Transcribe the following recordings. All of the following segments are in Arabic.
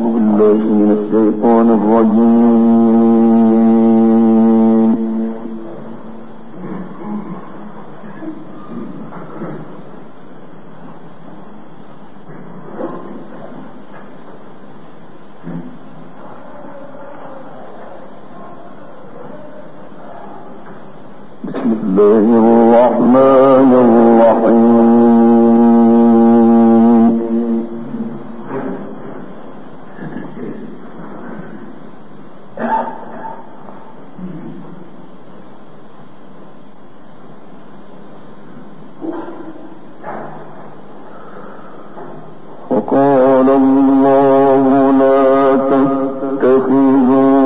بالله من الشيطان الرجيم. بسم الله الرحمن الرحيم. وقال الله لا تتخذوا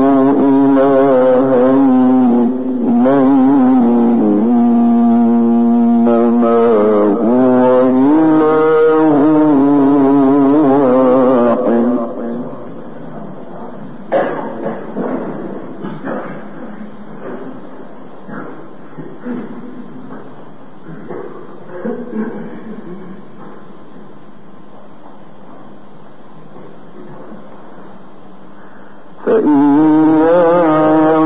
إلهين اثنين إنما هو إله واحد. فإياي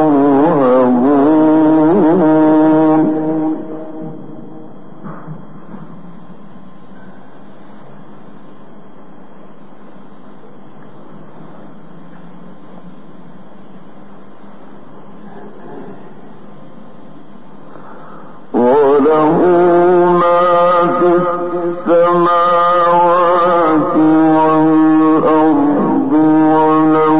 فارهبون. وله ما في السماوات والأرض وله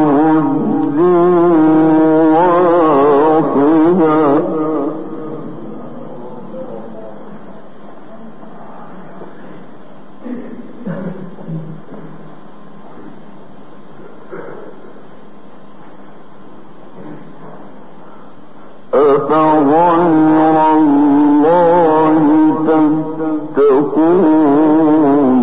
أفغير الله تتقون.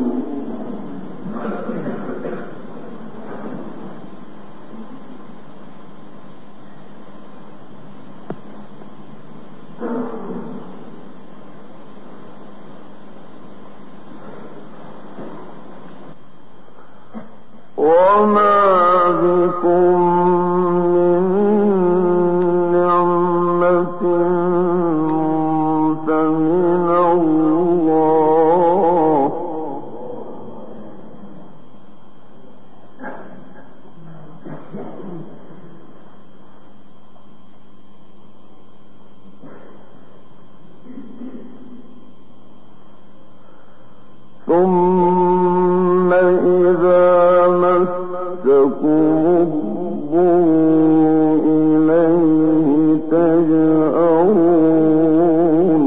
وما بكم من نعمة فمن الله. ثم إذا مسكم الضر إليه تجأرون.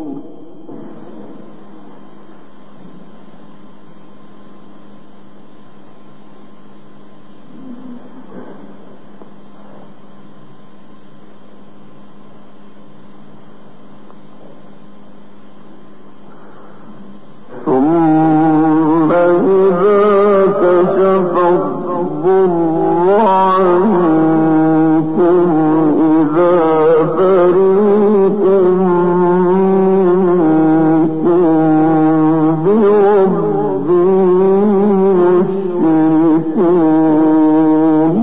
ثم إذا كشف الضر عنكم إذا فريق منكم بربهم يشركون.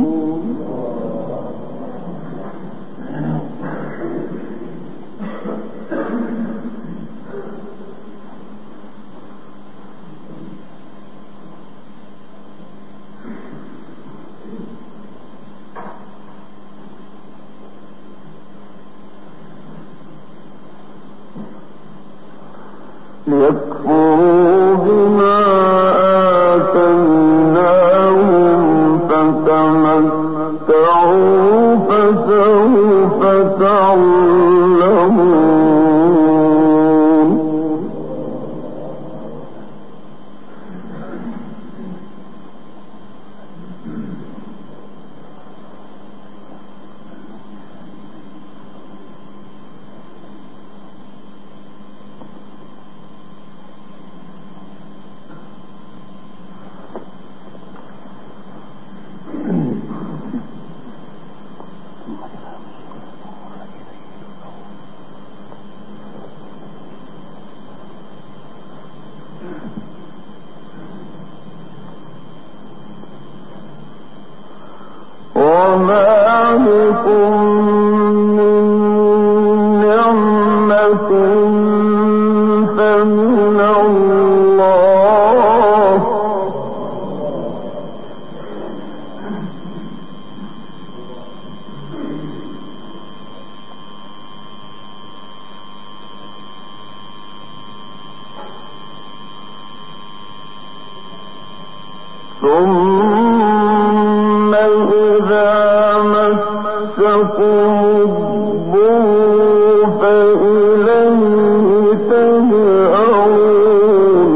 ليكفروا بما آتيناهم فتمتعوا فسوف تعلمون. وما بكم من نعمة فمن الله ثم إذا مسكم الضر فإليه تجأرون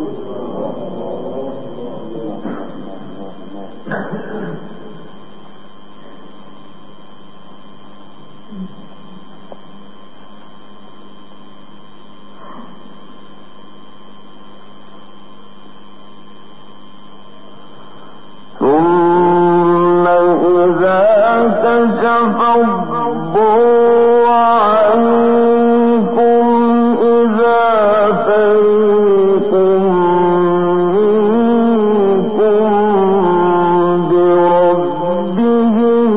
ثم إذا كشف الضر عنكم إذا فريق منكم بربهم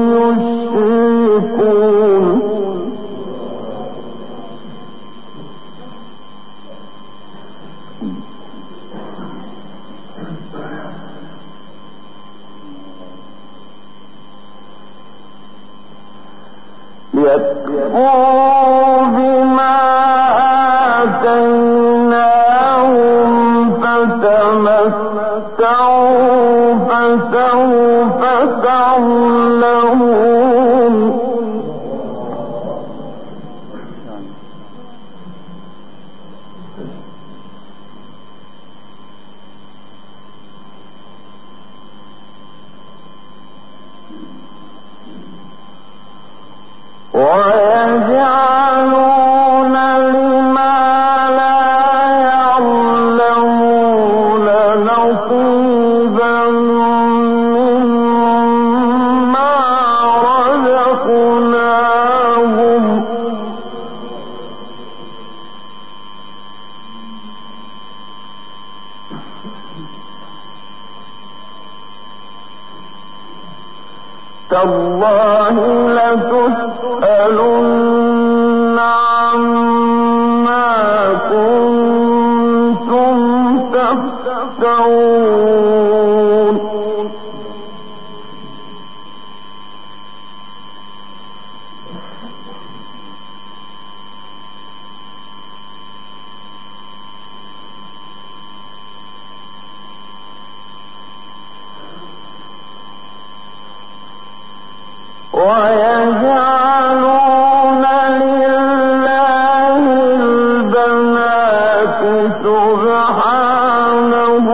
يشركون ليكفروا بما آتيناهم فتمتعوا فسوف تعلمون ويجعلون لما لا يعلمون نصيبا مما رزقناهم تالله لتسألن عما كنتم تفترون ويجعلون لله البنات سبحانه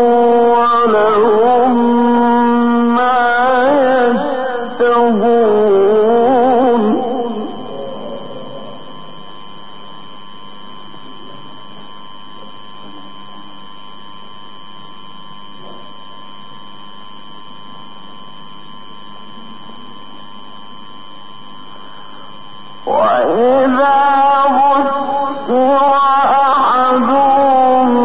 ولهم ما يشتهون وإذا بشر أحدهم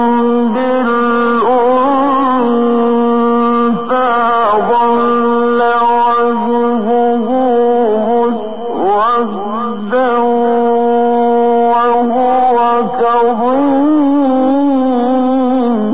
بالأنثى ظل وجهه مسودا وهو كظيم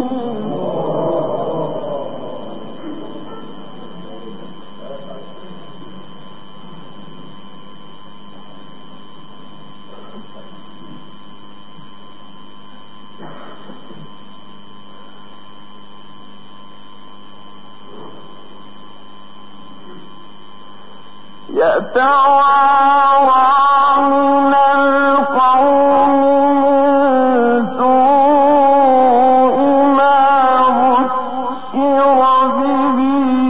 يتوارى من القوم من سوء ما بشر به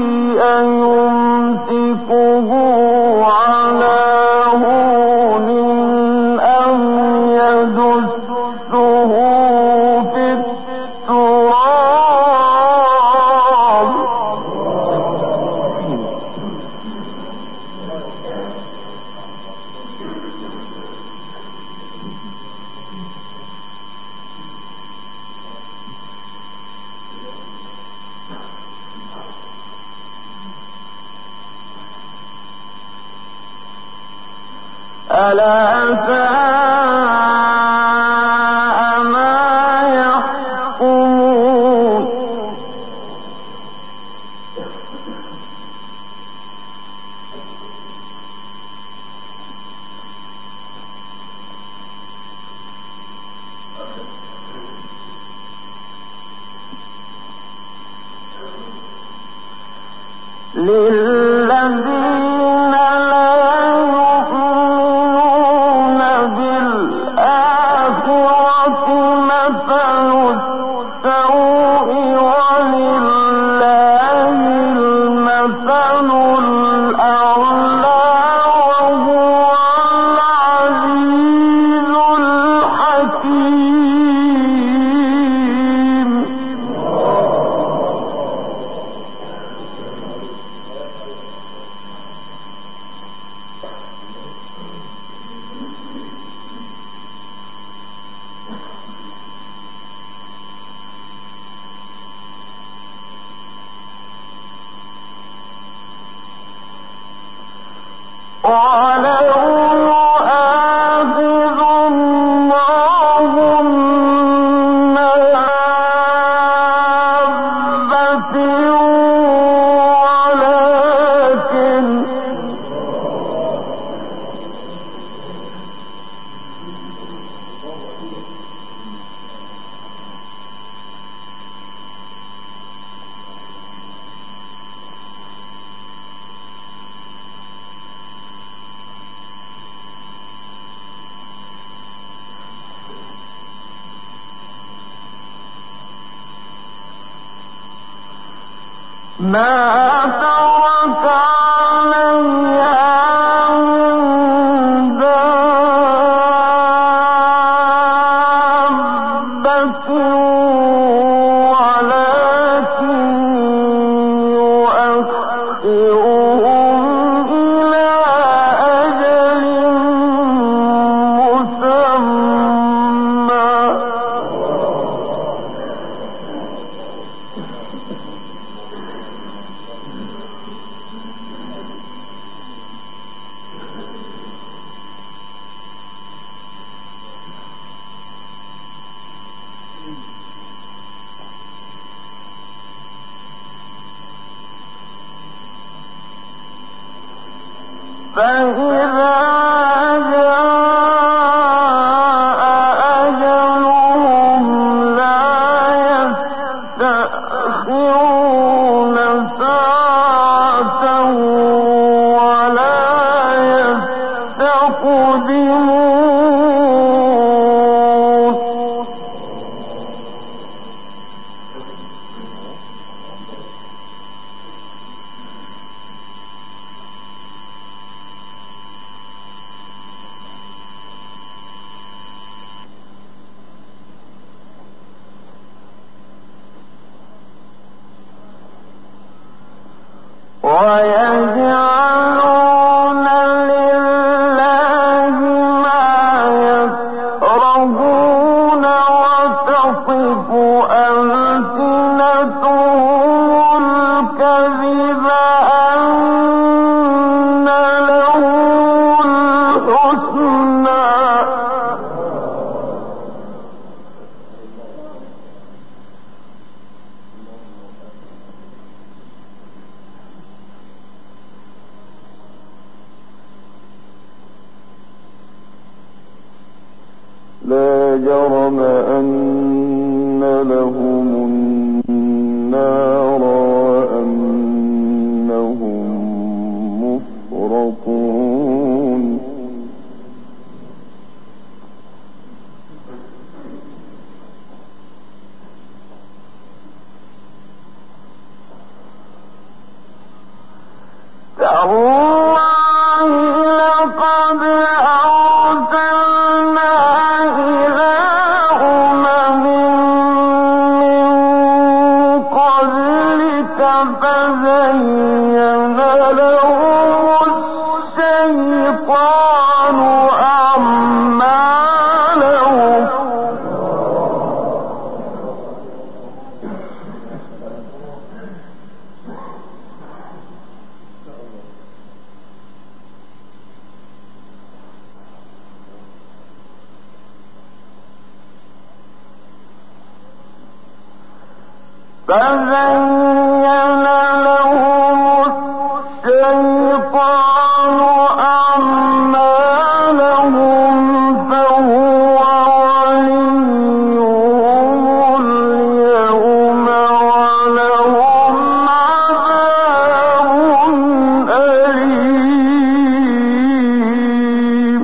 أيمسكه على هون أم يدسه في التراب ألا ساء ما يحكمون للذين لا يؤمنون بالآخرة مثل السوء ولله المثل الأعلى وهو العزيز الحكيم. ولو يؤاخذ الله الناس ما ترك عليها من دابة ولكن يؤخرهم إلى أجل مسمى. فإذا جاء أجلهم لا يستأخرون ساعة ولا يستقدمون. ويجعلون لله ما يكرهون وتصف ألسنتهم الكذب أن لهم الحسنى. لا جرم أن لهم النار وأنهم مفرطون. تالله لقد أرسلنا إلى أمم من قبلك فزين لهم الشيطان أعمالهم فزين لهم الشيطان أعمالهم فهو وليهم اليوم ولهم عذاب أليم.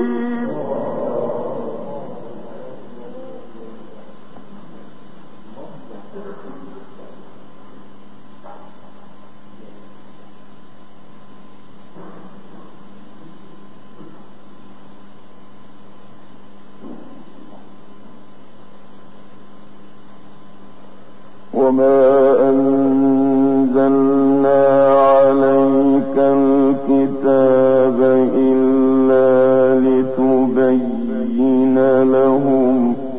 وما أنزلنا عليك الكتاب إلا لتبين لهم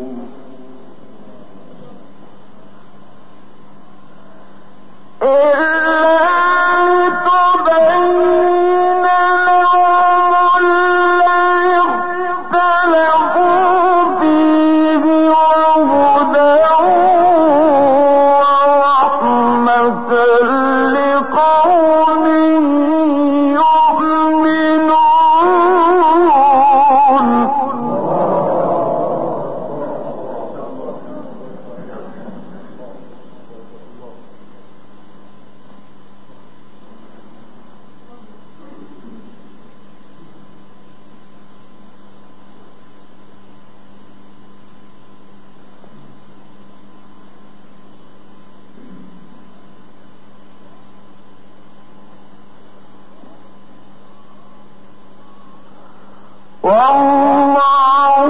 والله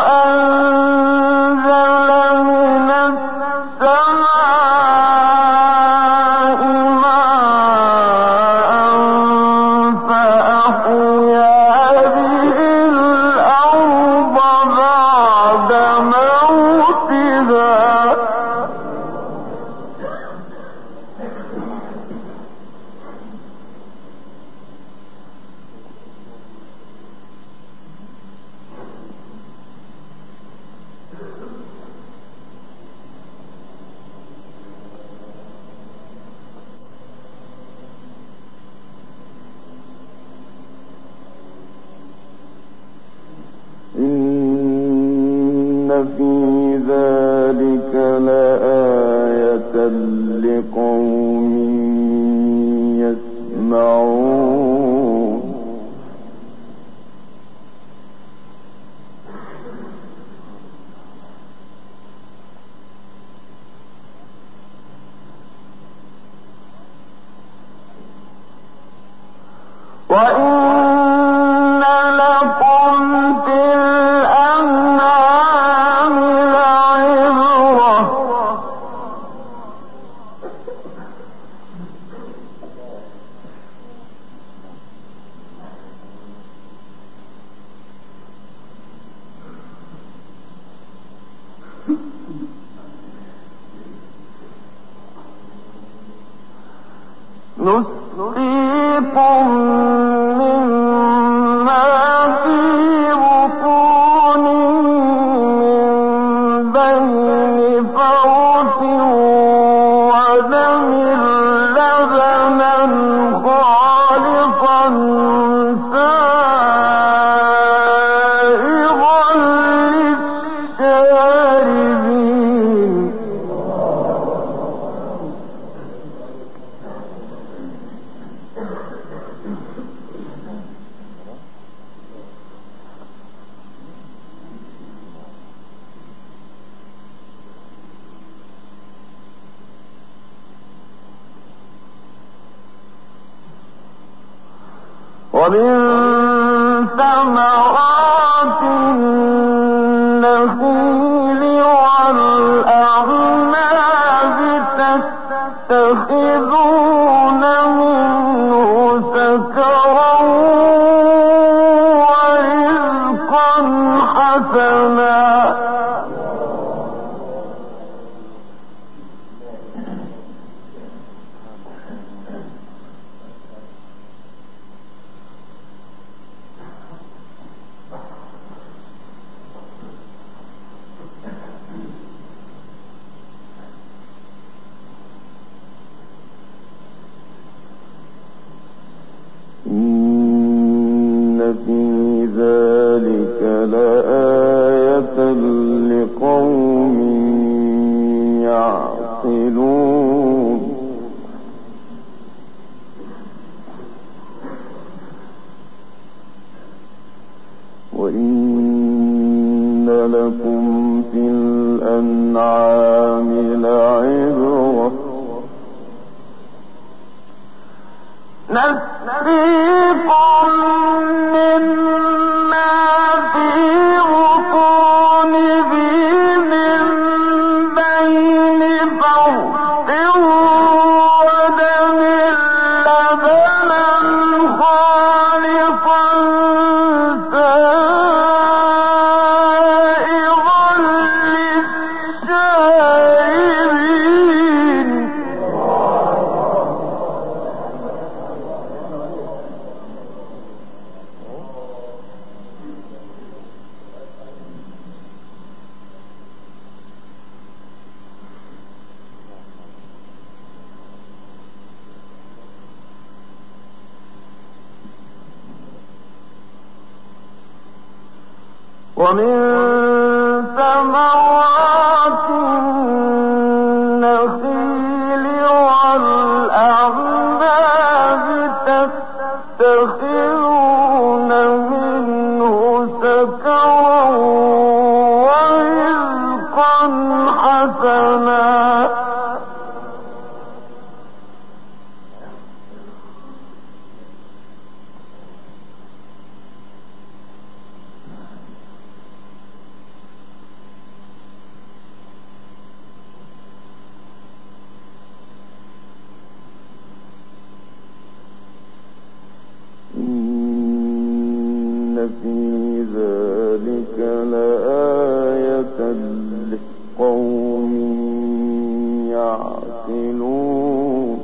أنزل من السماء ماء فأحيا به الأرض بعد موتها إن في ذلك لآية لقوم يسمعون وإن لكم في الأنعام لعبرة نسقيكم مما في بطونه من بين فرث ودم لبنا خالصا سائغا للشاربين ومن ثمرات النخيل والأعناب تتخذون منه سكرا ورزقا حسنا إن في ذلك لآية لقوم يعقلون وإن لكم في الأنعام لعبرة نسقيكم مما في بطونه من بين فرث ودم لبنا خالصا سائغا للشاربين ومن ثمرات النخيل والأعناب تتخذون منه سكرا ورزقا حسنا إن في ذلك لآية لقوم يعقلون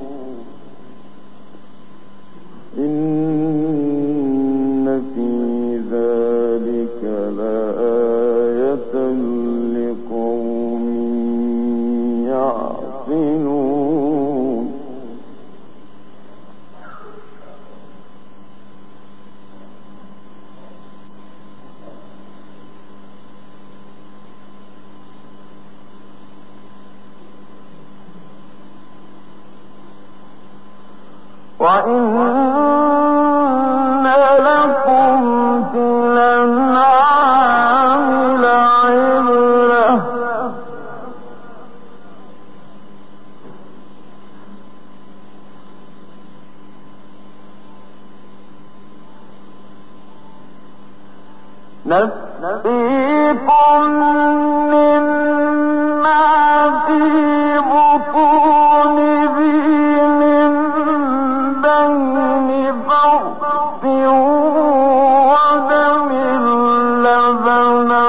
إن في ذلك لآية لقوم يعقلون وإن لكم في الأنعام لعبرة نسقيكم مما في بطونه من بين فرث ودم لبنا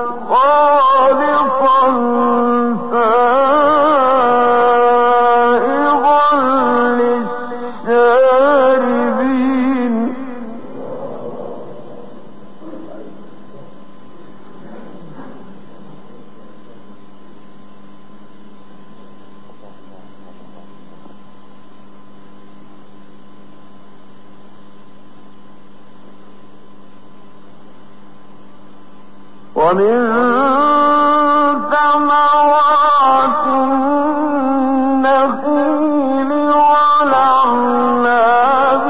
خالصا سائغا للشاربين ومن ثمرات النخيل والأعناب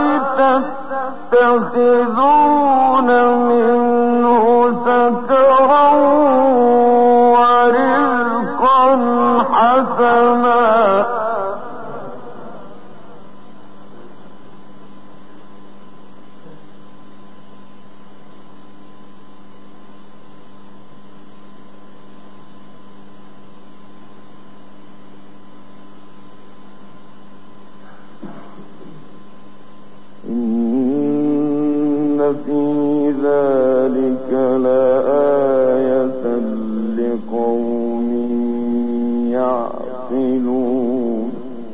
تتخذون منه سكرا ورزقا حسنا إن في ذلك لآية لقوم يعقلون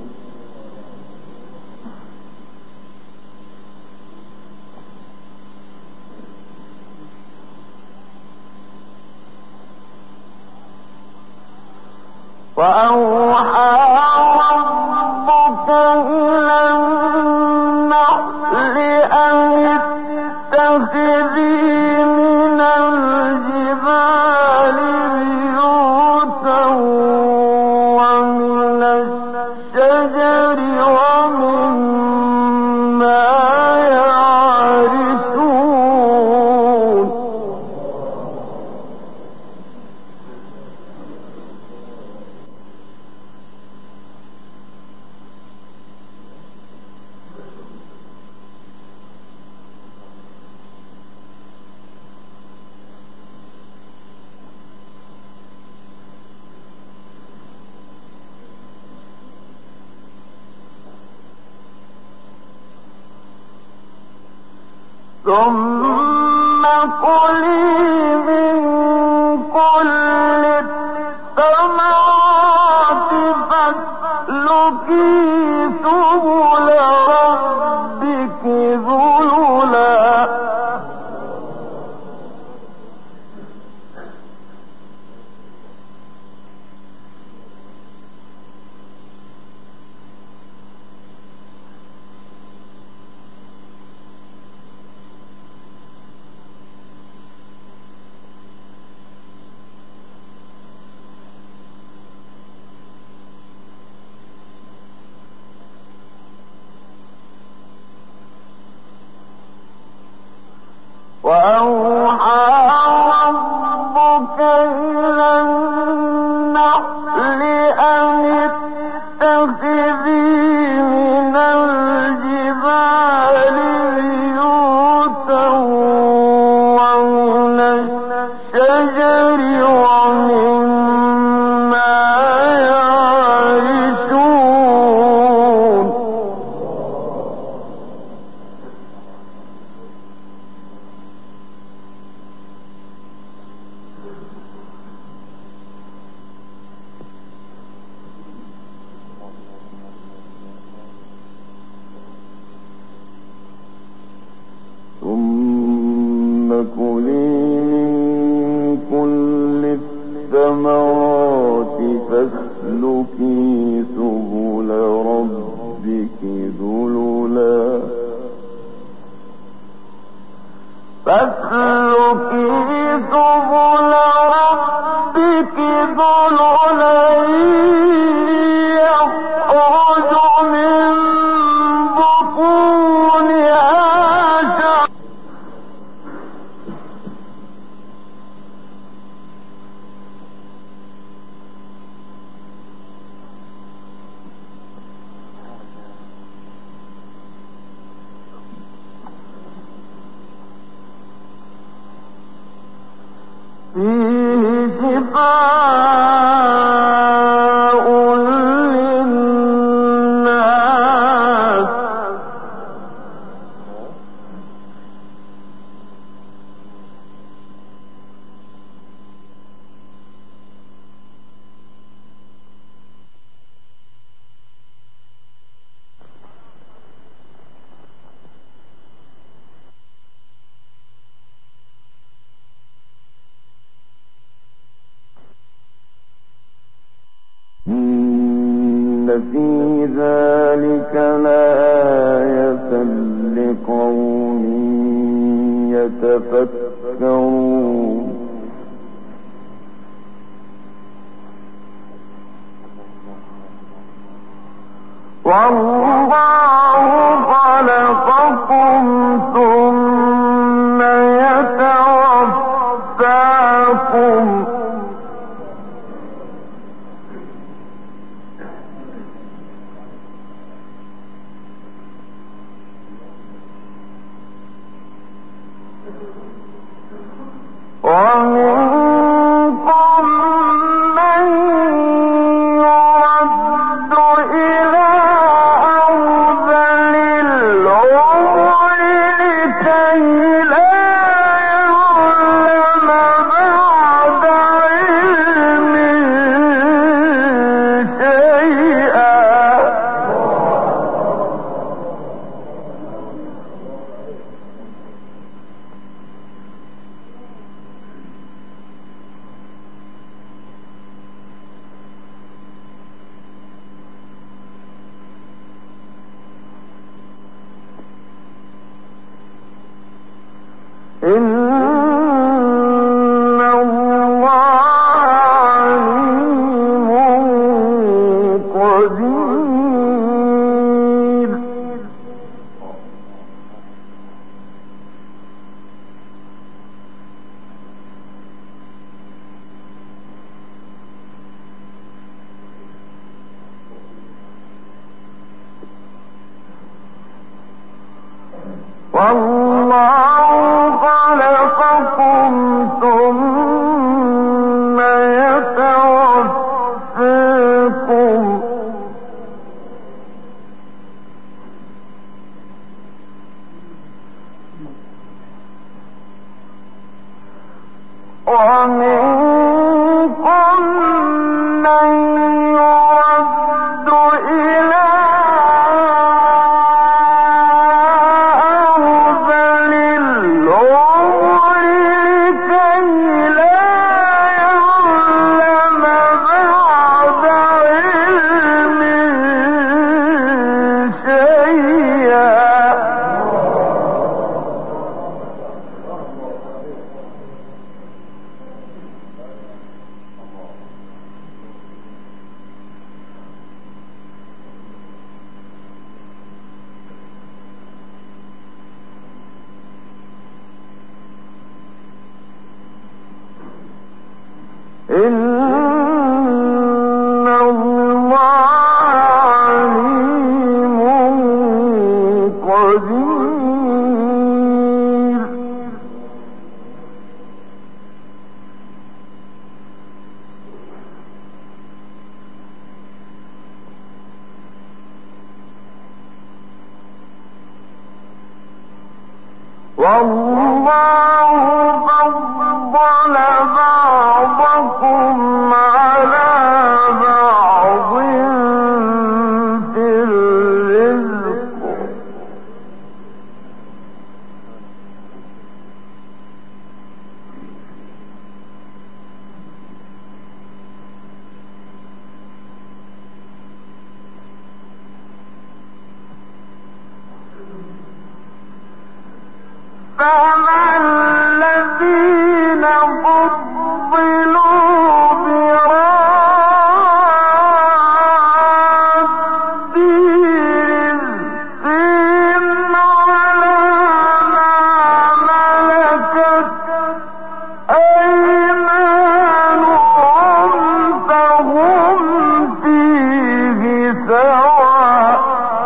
وأوحى ربك إلى النحل ثم كلي من كل الثمرات فاسلكي سبل ربك ذللا وأوحى ربك إلى النحل أن اتخذي من الجبال بيوتا ومن الشجر ومما يعرشون ثم كلي من كل الثمرات فاسلكي سبل ربك ذللا يخرج من بطونها فيه شفاء للناس إن في ذلك لآية لقوم يتفكرون والله خلقكم ثم يتوفاكم ومنكم من يرد إلى أرذل العمر لكي لا يعلم بعد علم شيئا إن الله عليم قدير والله خلقكم ثم يتوفاكم والله فضل بعضكم على بعض في الرزق فما الذين فضلوا براد رزقهم على ما ملكت أيمانهم فهم فيه سواء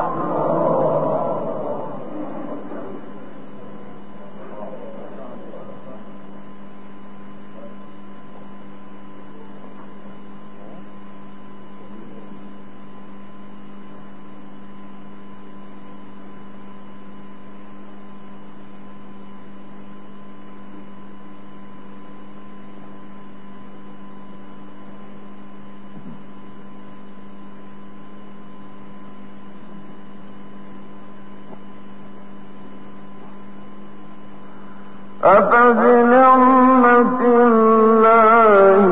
أفبنعمة الله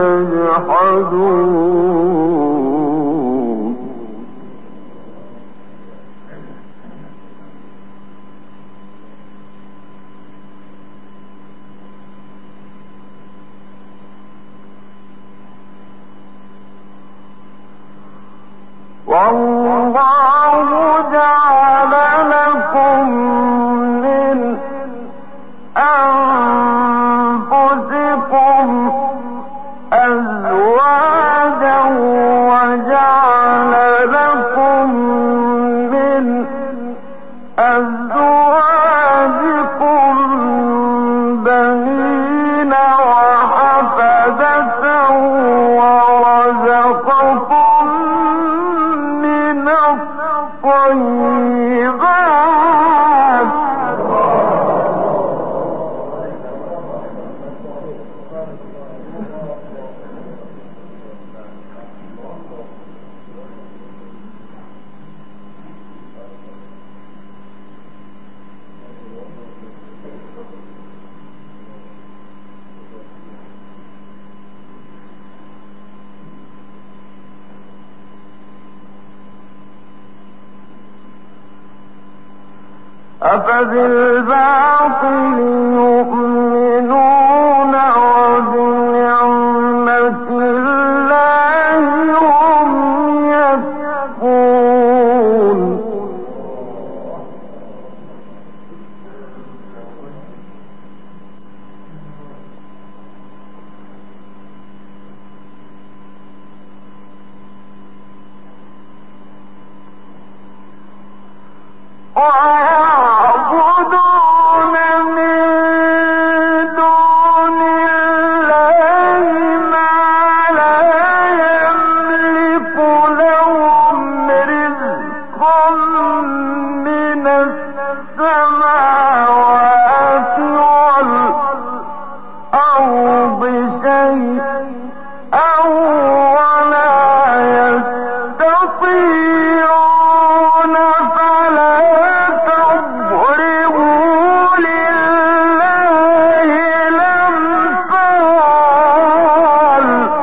يجحدون والله جعل لكم من أنفسكم أزواجا وجعل لكم من أزواجكم بنين وحفدة ورزقكم من الطيبات أفبالباطل يؤمنون وبنعمة الله هم يكفرون ويعبدون من دون الله ما لا يملك لهم رزقا من السماوات والأرض شيئا ولا يستطيعون فلا تضربوا لله الأمثال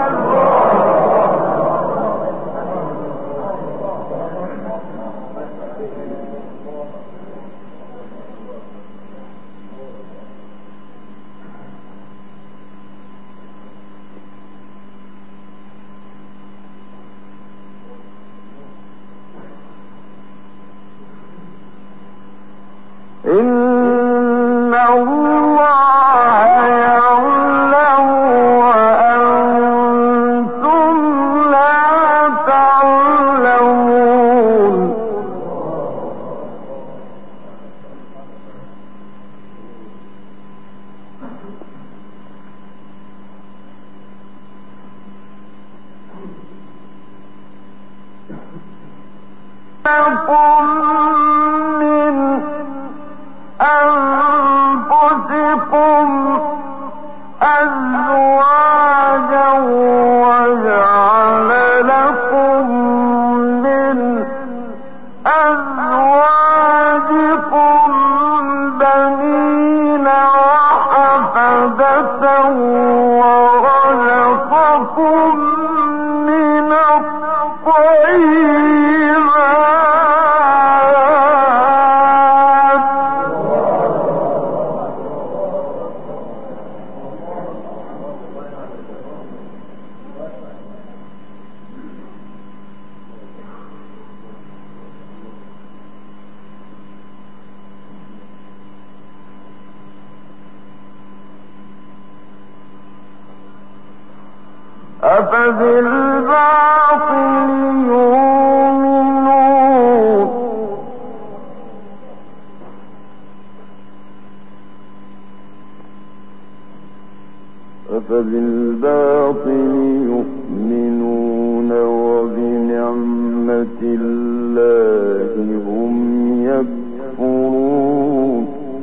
إن الله يعلم وأنتم لا تعلمون لكم من أنفسكم أزواجكم بنين وحفدة ورزقكم من الطيبات. أفبالباطل يؤمنون وبنعمة الله هم يكفرون.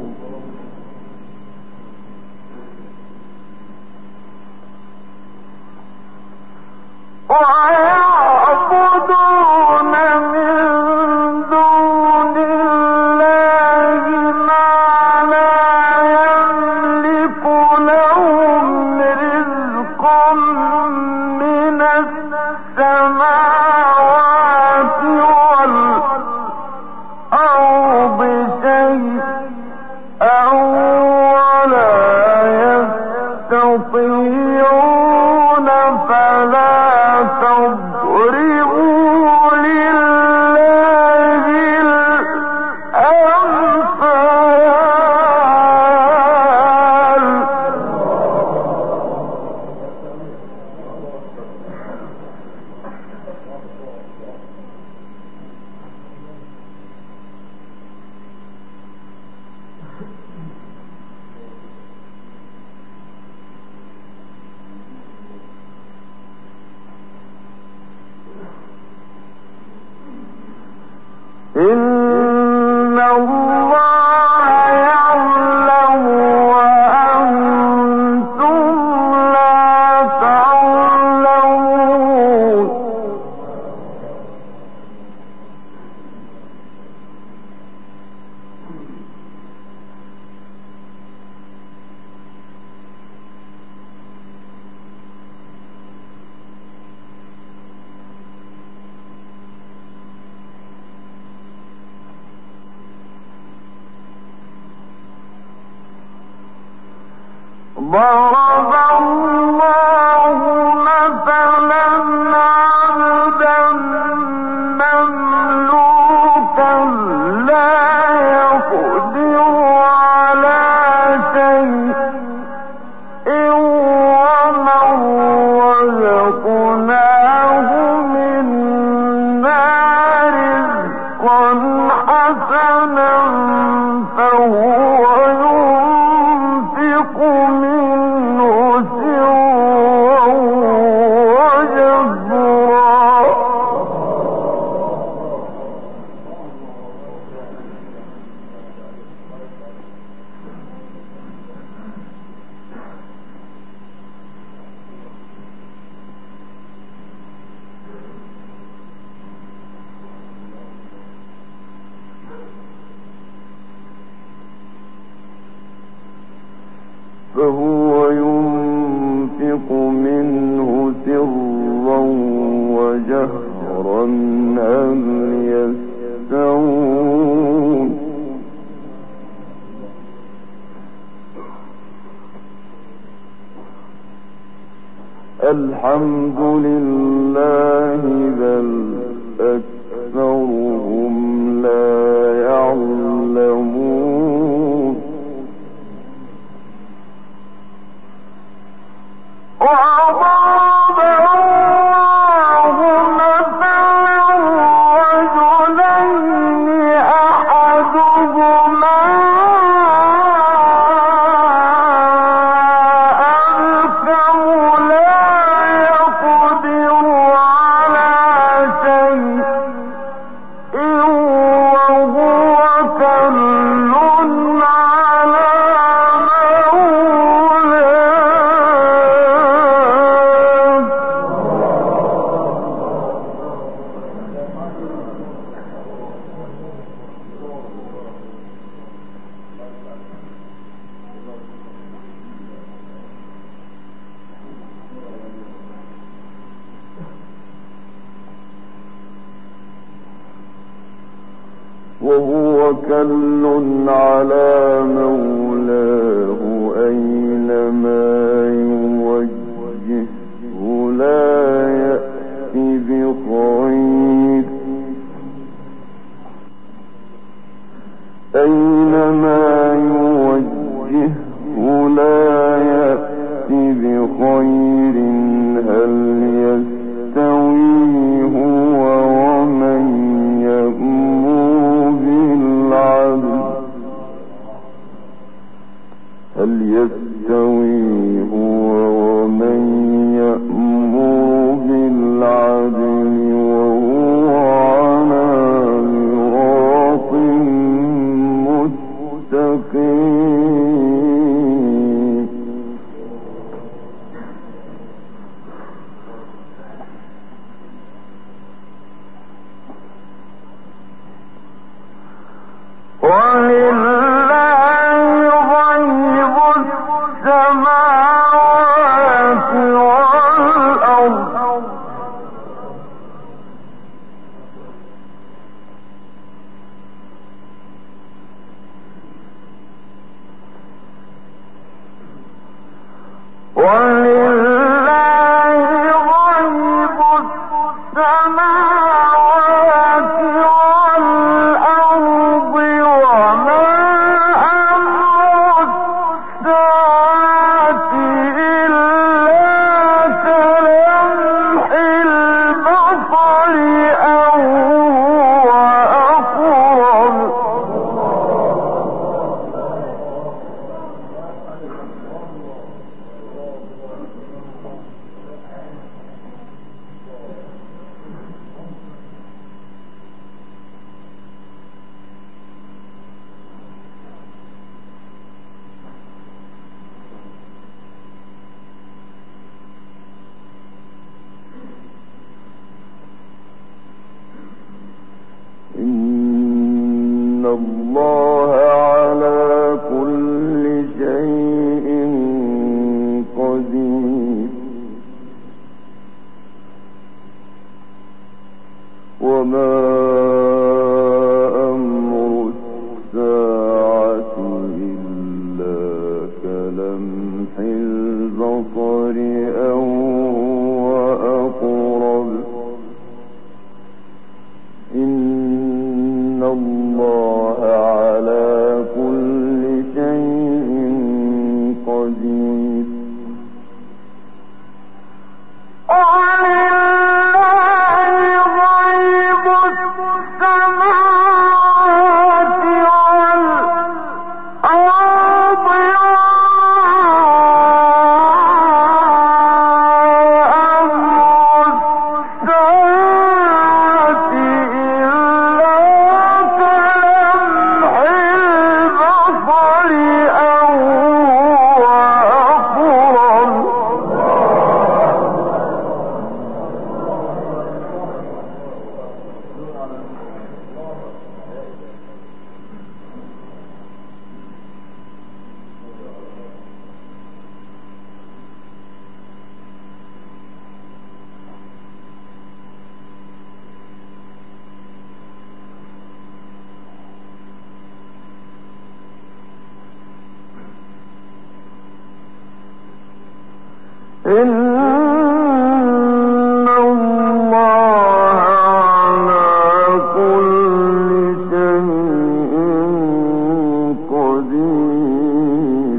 ويعبدون من دون الله ما لا يملك لهم رزقا من السماوات والأرض شيئا ولا يستطيعون فلا تضربوا لله الأمثال. إن الله يعلم وأنتم لا تعلمون. ضرب الله مثلا عبدا مملوكا لا يقدر على شيء ومن رزقناه منا رزقا حسنا فهو ينفق منه سرا وجهرا. فهو ينفق منه سرا وجهرا هل يستوون. الحمد لله بل أكثرهم لا يعلمون. وضرب الله مثلا رجلين أحدهما أبكم لا يقدر على وهو كل على مولاه أينما يوجهه لا يأتي بخير أينما يوجهه لا يأتي بخير هل يستوي هو ومن يأمر بالعدل هل يستوي هو ومن يأمر بالعدل وهو على صراط مستقيم ولله غيب السماوات والأرض إن الله على كل شيء قدير وما أمر الساعة إلا كلمح البصر أو أقرب إن الله على كل شيء قدير إن الله على كل شيء قدير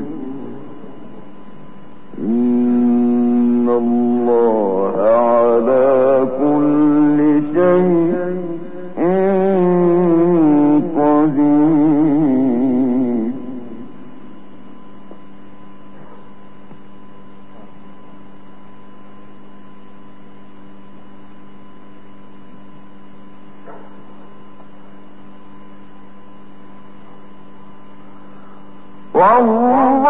إن الله على كل شيء قدير والله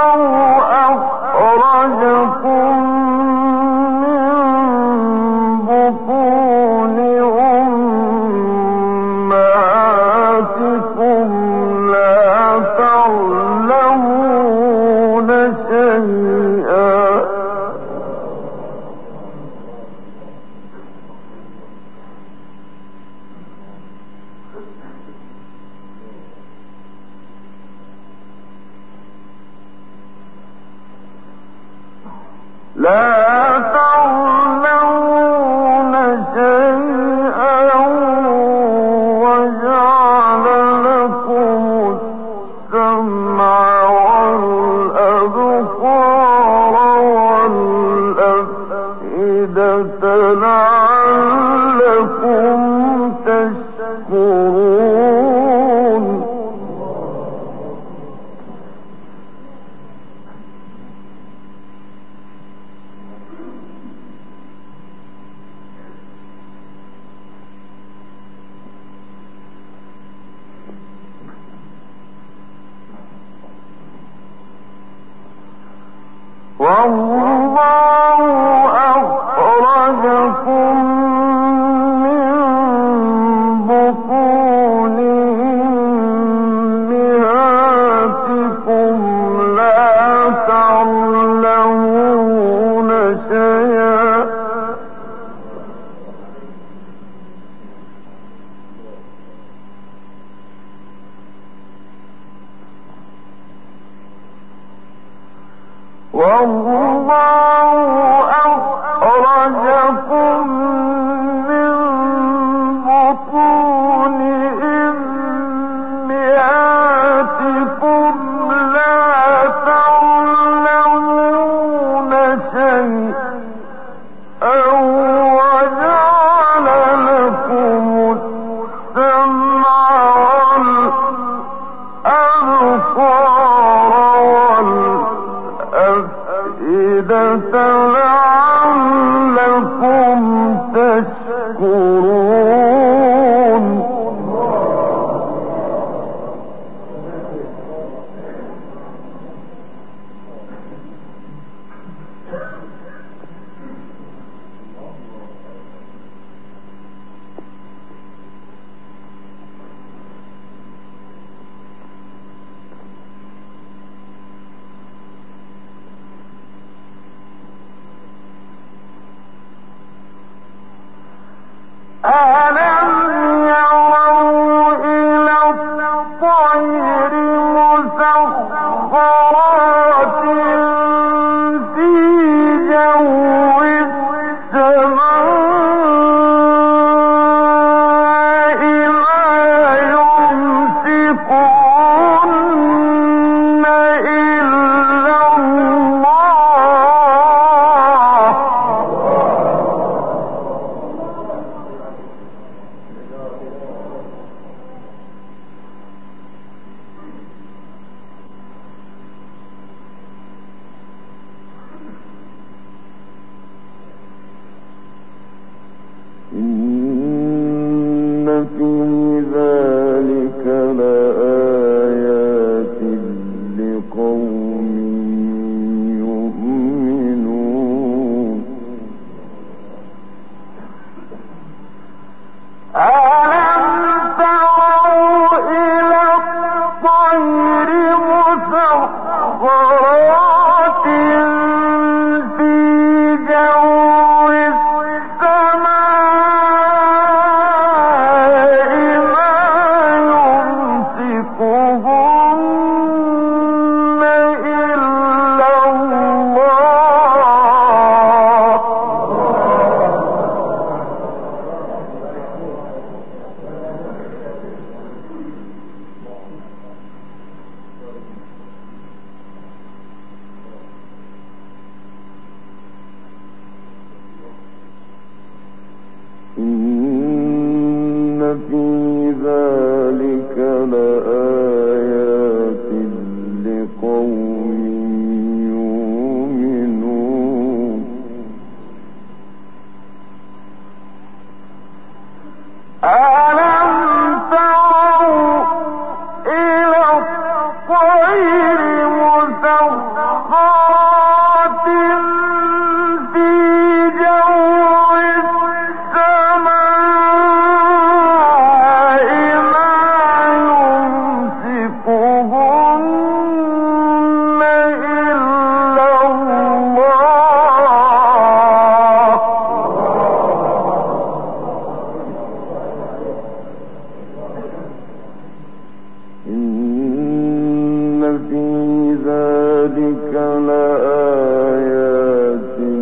أخرجكم من بطون أمهاتكم لا تعلمون شيئا في ذلك لآيات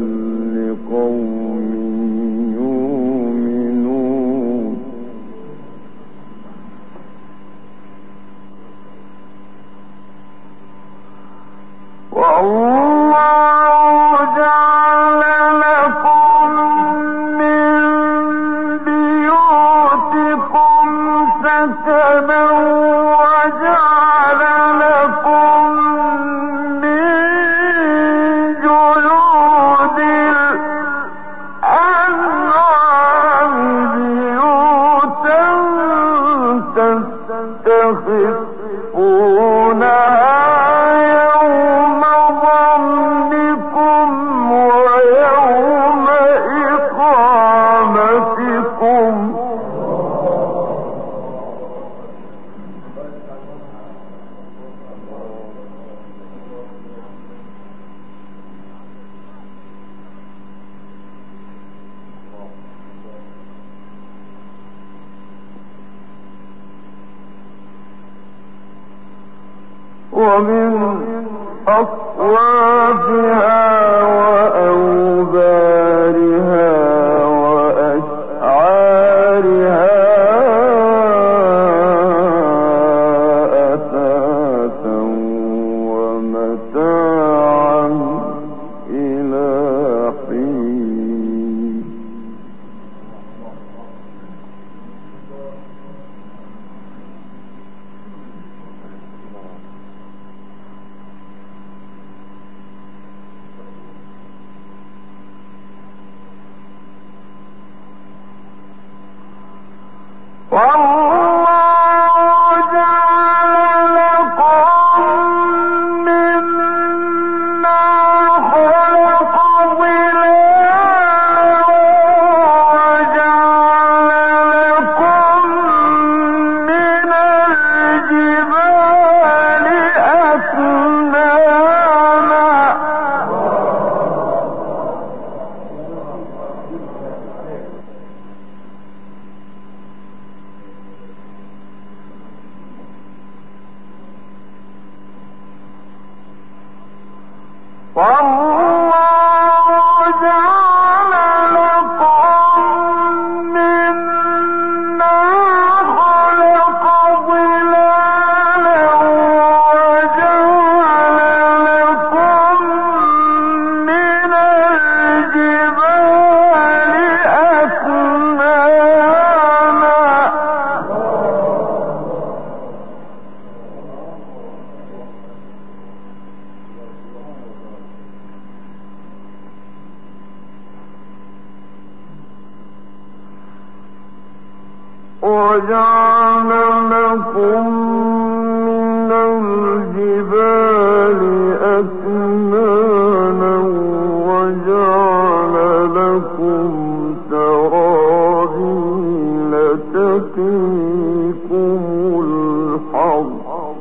ومن أصوافها وأوبارها وأشعارها أثاثا ومتاعا إلى حين. وجعل لكم من الجبال أكنانا وجعل لكم سرابيل تقيكم الحر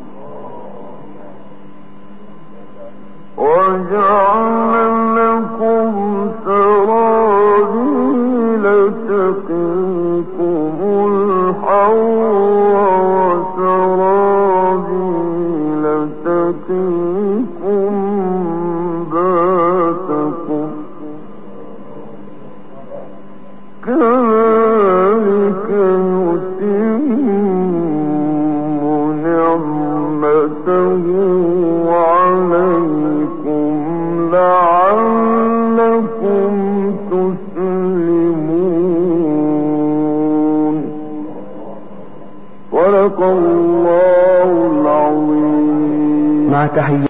وجعل لكم سرابيل تقيكم وسرابيل تقيكم باسكم كذلك يتم نعمته عليكم لعلكم تسلمون. صدق الله العظيم. مع تحية